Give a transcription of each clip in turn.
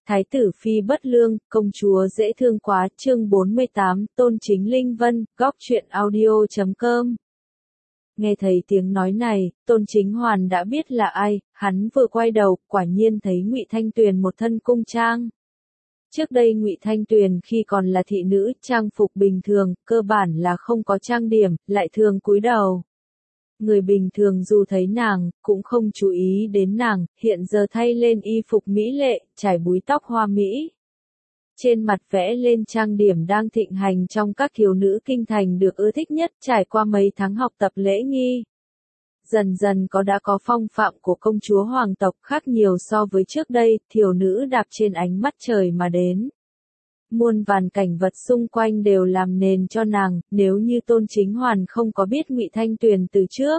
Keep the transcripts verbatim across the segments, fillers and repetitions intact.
Thái tử phi bất lương, công chúa dễ thương quá, chương bốn mươi tám, Tôn Chính Linh Vân, góc truyện audio chấm com. Nghe thấy tiếng nói này, Tôn Chính Hoàn đã biết là ai, hắn vừa quay đầu, quả nhiên thấy Ngụy Thanh Tuyền một thân cung trang. Trước đây Ngụy Thanh Tuyền khi còn là thị nữ, trang phục bình thường, cơ bản là không có trang điểm, lại thường cúi đầu. Người bình thường dù thấy nàng, cũng không chú ý đến nàng, hiện giờ thay lên y phục mỹ lệ, trải búi tóc hoa mỹ. Trên mặt vẽ lên trang điểm đang thịnh hành trong các thiếu nữ kinh thành được ưa thích nhất, trải qua mấy tháng học tập lễ nghi. Dần dần có đã có phong phạm của công chúa hoàng tộc khác nhiều so với trước đây, thiếu nữ đạp trên ánh mắt trời mà đến. Muôn vàn cảnh vật xung quanh đều làm nền cho nàng, nếu như Tôn Chính Hoàn không có biết Ngụy Thanh Tuyền từ trước.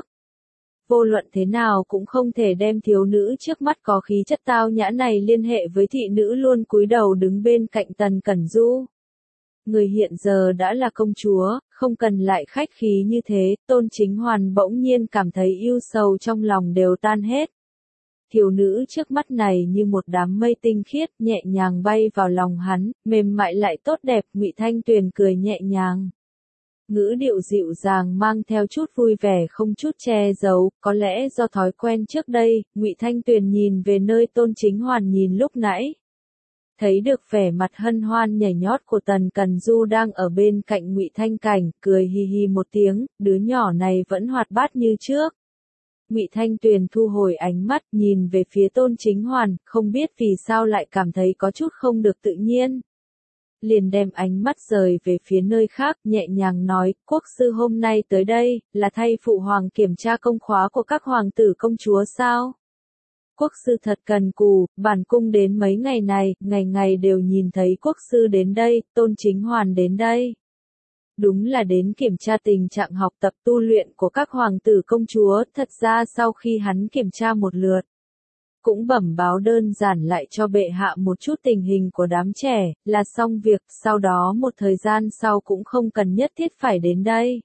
Vô luận thế nào cũng không thể đem thiếu nữ trước mắt có khí chất tao nhã này liên hệ với thị nữ luôn cúi đầu đứng bên cạnh Tần Cẩn Du. Người hiện giờ đã là công chúa, không cần lại khách khí như thế, Tôn Chính Hoàn bỗng nhiên cảm thấy ưu sầu trong lòng đều tan hết. Thiếu nữ trước mắt này như một đám mây tinh khiết, nhẹ nhàng bay vào lòng hắn, mềm mại lại tốt đẹp, Ngụy Thanh Tuyền cười nhẹ nhàng. Ngữ điệu dịu dàng mang theo chút vui vẻ không chút che giấu, có lẽ do thói quen trước đây, Ngụy Thanh Tuyền nhìn về nơi Tôn Chính Hoàn nhìn lúc nãy. Thấy được vẻ mặt hân hoan nhảy nhót của Tần Cẩn Du đang ở bên cạnh Ngụy Thanh Cảnh, cười hi hi một tiếng, đứa nhỏ này vẫn hoạt bát như trước. Ngụy Thanh Tuyền thu hồi ánh mắt, nhìn về phía Tôn Chính Hoàn, không biết vì sao lại cảm thấy có chút không được tự nhiên. Liền đem ánh mắt rời về phía nơi khác, nhẹ nhàng nói, quốc sư hôm nay tới đây, là thay phụ hoàng kiểm tra công khóa của các hoàng tử công chúa sao? Quốc sư thật cần cù, bản cung đến mấy ngày này, ngày ngày đều nhìn thấy quốc sư đến đây, Tôn Chính Hoàn đến đây. Đúng là đến kiểm tra tình trạng học tập tu luyện của các hoàng tử công chúa, thật ra sau khi hắn kiểm tra một lượt, cũng bẩm báo đơn giản lại cho bệ hạ một chút tình hình của đám trẻ, là xong việc, sau đó một thời gian sau cũng không cần nhất thiết phải đến đây.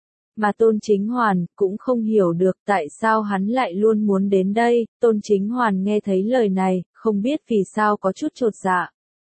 Mà Tôn Chính Hoàn cũng không hiểu được tại sao hắn lại luôn muốn đến đây, Tôn Chính Hoàn nghe thấy lời này, không biết vì sao có chút chột dạ.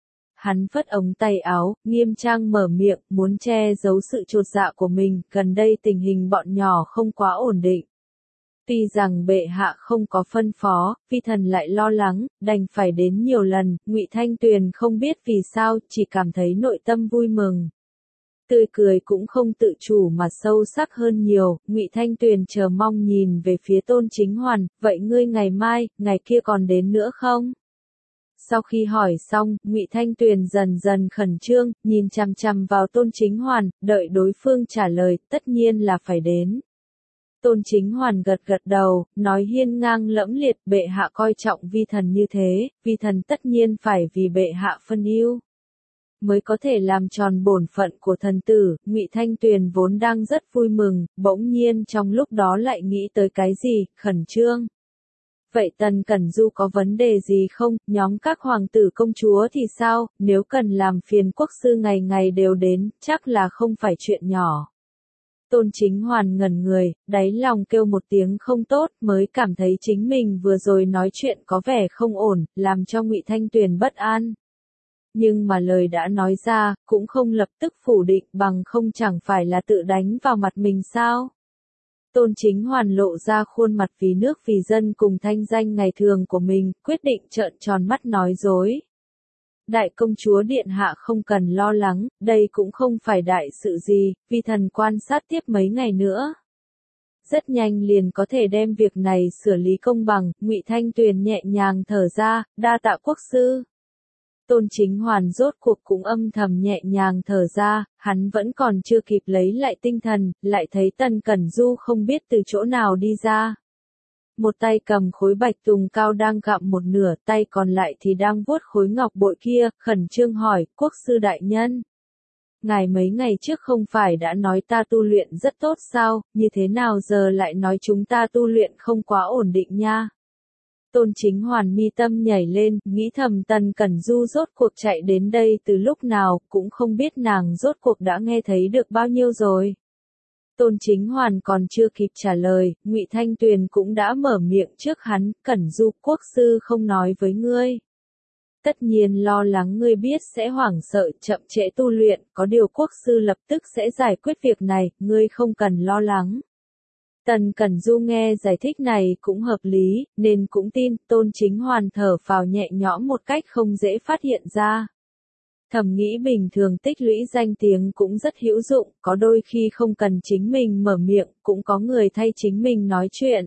Hắn phất ống tay áo, nghiêm trang mở miệng, muốn che giấu sự chột dạ của mình, gần đây tình hình bọn nhỏ không quá ổn định. Tuy rằng bệ hạ không có phân phó, phi thần lại lo lắng, đành phải đến nhiều lần, Ngụy Thanh Tuyền không biết vì sao, chỉ cảm thấy nội tâm vui mừng. Tươi cười cũng không tự chủ mà sâu sắc hơn nhiều, Ngụy Thanh Tuyền chờ mong nhìn về phía Tôn Chính Hoàn, vậy ngươi ngày mai, ngày kia còn đến nữa không? Sau khi hỏi xong, Ngụy Thanh Tuyền dần dần khẩn trương, nhìn chằm chằm vào Tôn Chính Hoàn, đợi đối phương trả lời, tất nhiên là phải đến. Tôn Chính Hoàn gật gật đầu, nói hiên ngang lẫm liệt, bệ hạ coi trọng vi thần như thế, vi thần tất nhiên phải vì bệ hạ phân ưu, mới có thể làm tròn bổn phận của thần tử. Ngụy Thanh Tuyền vốn đang rất vui mừng, bỗng nhiên trong lúc đó lại nghĩ tới cái gì, khẩn trương. Vậy Tần Cẩn Du có vấn đề gì không, nhóm các hoàng tử công chúa thì sao, nếu cần làm phiền quốc sư ngày ngày đều đến, chắc là không phải chuyện nhỏ. Tôn Chính Hoàn ngẩn người, đáy lòng kêu một tiếng không tốt, mới cảm thấy chính mình vừa rồi nói chuyện có vẻ không ổn, làm cho Ngụy Thanh Tuyền bất an. Nhưng mà lời đã nói ra, cũng không lập tức phủ định, bằng không chẳng phải là tự đánh vào mặt mình sao? Tôn Chính Hoàn lộ ra khuôn mặt vì nước vì dân cùng thanh danh ngày thường của mình, quyết định trợn tròn mắt nói dối. Đại công chúa điện hạ không cần lo lắng, đây cũng không phải đại sự gì, vì thần quan sát tiếp mấy ngày nữa. Rất nhanh liền có thể đem việc này xử lý công bằng, Ngụy Thanh Tuyền nhẹ nhàng thở ra, đa tạ quốc sư. Tôn Chính Hoàn rốt cuộc cũng âm thầm nhẹ nhàng thở ra, hắn vẫn còn chưa kịp lấy lại tinh thần, lại thấy Tần Cẩn Du không biết từ chỗ nào đi ra. Một tay cầm khối bạch tùng cao đang gặm một nửa, tay còn lại thì đang vuốt khối ngọc bội kia, khẩn trương hỏi, quốc sư đại nhân. Ngài mấy ngày trước không phải đã nói ta tu luyện rất tốt sao, như thế nào giờ lại nói chúng ta tu luyện không quá ổn định nha. Tôn Chính Hoàn mi tâm nhảy lên, nghĩ thầm Tần Cẩn Du rốt cuộc chạy đến đây từ lúc nào, cũng không biết nàng rốt cuộc đã nghe thấy được bao nhiêu rồi. Tôn Chính Hoàn còn chưa kịp trả lời, Ngụy Thanh Tuyền cũng đã mở miệng trước hắn, Cẩn Du quốc sư không nói với ngươi. tất nhiên lo lắng ngươi biết sẽ hoảng sợ chậm trễ tu luyện, có điều quốc sư lập tức sẽ giải quyết việc này, ngươi không cần lo lắng. Tần Cẩn Du nghe giải thích này cũng hợp lý, nên cũng tin. Tôn Chính Hoàn thở phào nhẹ nhõm một cách không dễ phát hiện ra. Thầm nghĩ bình thường tích lũy danh tiếng cũng rất hữu dụng, có đôi khi không cần chính mình mở miệng, cũng có người thay chính mình nói chuyện.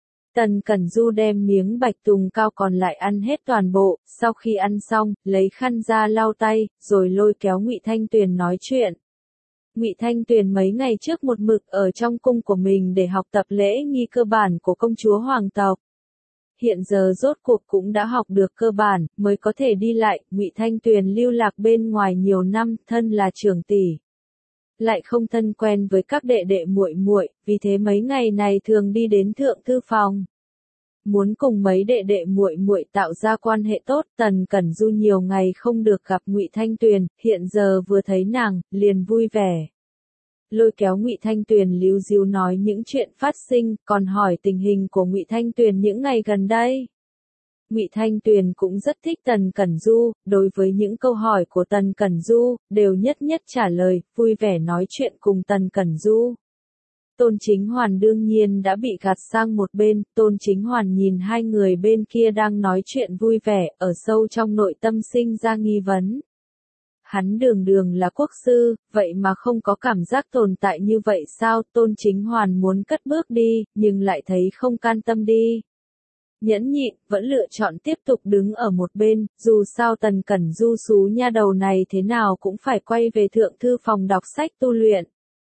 Tần Cẩn Du đem miếng bạch tùng cao còn lại ăn hết toàn bộ, sau khi ăn xong, lấy khăn ra lau tay, rồi lôi kéo Ngụy Thanh Tuyền nói chuyện. Ngụy Thanh Tuyền mấy ngày trước một mực ở trong cung của mình để học tập lễ nghi cơ bản của công chúa hoàng tộc. Hiện giờ rốt cuộc cũng đã học được cơ bản, mới có thể đi lại. Ngụy Thanh Tuyền lưu lạc bên ngoài nhiều năm, thân là trưởng tỷ, lại không thân quen với các đệ đệ muội muội, vì thế mấy ngày này thường đi đến thượng thư phòng. Muốn cùng mấy đệ đệ muội muội tạo ra quan hệ tốt. Tần Cẩn Du nhiều ngày không được gặp Ngụy Thanh Tuyền, hiện giờ vừa thấy nàng, liền vui vẻ. Lôi kéo Ngụy Thanh Tuyền líu díu nói những chuyện phát sinh, còn hỏi tình hình của Ngụy Thanh Tuyền những ngày gần đây. Ngụy Thanh Tuyền cũng rất thích Tần Cẩn Du, đối với những câu hỏi của Tần Cẩn Du, đều nhất nhất trả lời, vui vẻ nói chuyện cùng Tần Cẩn Du. Tôn Chính Hoàn đương nhiên đã bị gạt sang một bên. Tôn Chính Hoàn nhìn hai người bên kia đang nói chuyện vui vẻ, ở sâu trong nội tâm sinh ra nghi vấn. Hắn đường đường là quốc sư, vậy mà không có cảm giác tồn tại như vậy sao? Tôn Chính Hoàn muốn cất bước đi, nhưng lại thấy không can tâm đi. Nhẫn nhịn, vẫn lựa chọn tiếp tục đứng ở một bên, dù sao Tần Cẩn Du xú nha đầu này thế nào cũng phải quay về thượng thư phòng đọc sách tu luyện.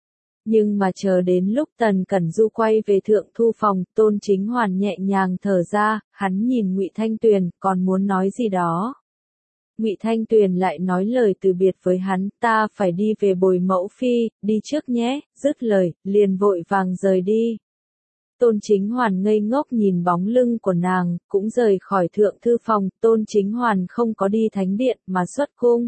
Nhưng mà chờ đến lúc Tần Cẩn Du quay về thượng thư phòng, Tôn Chính Hoàn nhẹ nhàng thở ra, hắn nhìn Ngụy Thanh Tuyền, còn muốn nói gì đó. Ngụy Thanh Tuyền lại nói lời từ biệt với hắn, ta phải đi về bồi mẫu phi, đi trước nhé, dứt lời, liền vội vàng rời đi. Tôn Chính Hoàn ngây ngốc nhìn bóng lưng của nàng, cũng rời khỏi thượng thư phòng. Tôn Chính Hoàn không có đi thánh điện mà xuất cung.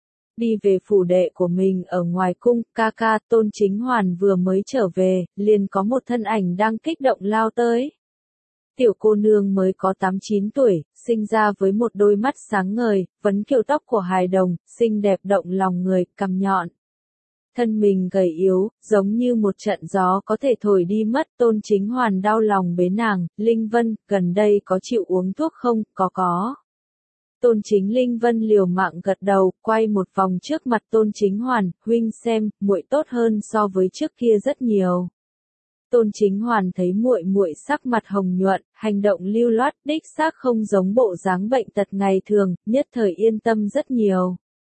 Đi về phủ đệ của mình ở ngoài cung. Ca ca. Tôn Chính Hoàn vừa mới trở về, liền có một thân ảnh đang kích động lao tới. Tiểu cô nương mới có tám chín tuổi, sinh ra với một đôi mắt sáng ngời, vấn kiểu tóc của hài đồng, xinh đẹp động lòng người, cằm nhọn. Thân mình gầy yếu, giống như một trận gió có thể thổi đi mất. Tôn Chính Hoàn đau lòng bế nàng. Linh Vân, gần đây có chịu uống thuốc không? Có có. Tôn Chính Linh Vân liều mạng gật đầu, quay một vòng trước mặt Tôn Chính Hoàn, huynh xem, muội tốt hơn so với trước kia rất nhiều. Tôn Chính Hoàn thấy muội muội sắc mặt hồng nhuận, hành động lưu loát, đích xác không giống bộ dáng bệnh tật ngày thường, nhất thời yên tâm rất nhiều.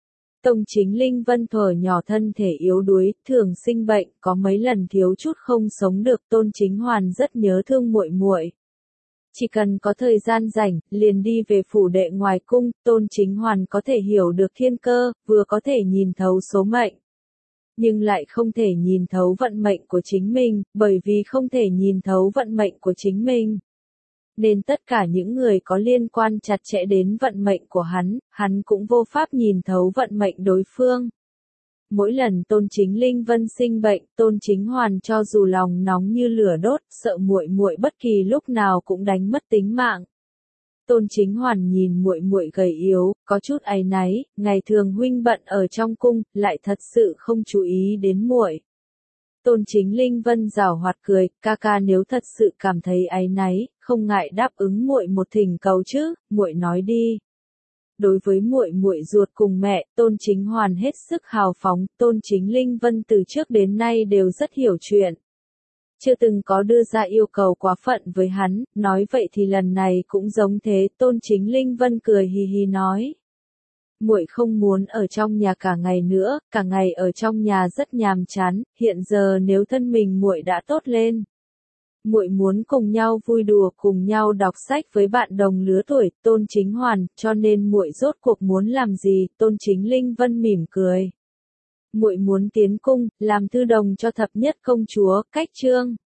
Tôn Chính Linh Vân thuở nhỏ thân thể yếu đuối, thường sinh bệnh, có mấy lần thiếu chút không sống được. Tôn Chính Hoàn rất nhớ thương muội muội. Chỉ cần có thời gian rảnh, liền đi về phủ đệ ngoài cung. Tôn Chính Hoàn có thể hiểu được thiên cơ, vừa có thể nhìn thấu số mệnh, nhưng lại không thể nhìn thấu vận mệnh của chính mình, bởi vì không thể nhìn thấu vận mệnh của chính mình, nên tất cả những người có liên quan chặt chẽ đến vận mệnh của hắn, hắn cũng vô pháp nhìn thấu vận mệnh đối phương. Mỗi lần Tôn Chính Linh Vân sinh bệnh, Tôn Chính Hoàn cho dù lòng nóng như lửa đốt, sợ muội muội bất kỳ lúc nào cũng đánh mất tính mạng. Tôn Chính Hoàn nhìn muội muội gầy yếu, có chút áy náy, ngày thường huynh bận ở trong cung, lại thật sự không chú ý đến muội. Tôn Chính Linh Vân giảo hoạt cười, ca ca nếu thật sự cảm thấy áy náy, không ngại đáp ứng muội một thỉnh cầu chứ, muội nói đi. Đối với muội muội ruột cùng mẹ, Tôn Chính Hoàn hết sức hào phóng. Tôn Chính Linh Vân từ trước đến nay đều rất hiểu chuyện, chưa từng có đưa ra yêu cầu quá phận với hắn, nói vậy thì lần này cũng giống thế. Tôn Chính Linh Vân cười hì hì nói, muội không muốn ở trong nhà cả ngày nữa, cả ngày ở trong nhà rất nhàm chán, hiện giờ nếu thân mình muội đã tốt lên, muội muốn cùng nhau vui đùa, cùng nhau đọc sách với bạn đồng lứa tuổi. Tôn Chính Hoàn, cho nên muội rốt cuộc muốn làm gì? Tôn Chính Linh Vân mỉm cười, muội muốn tiến cung, làm thư đồng cho thập nhất công chúa. Cách chương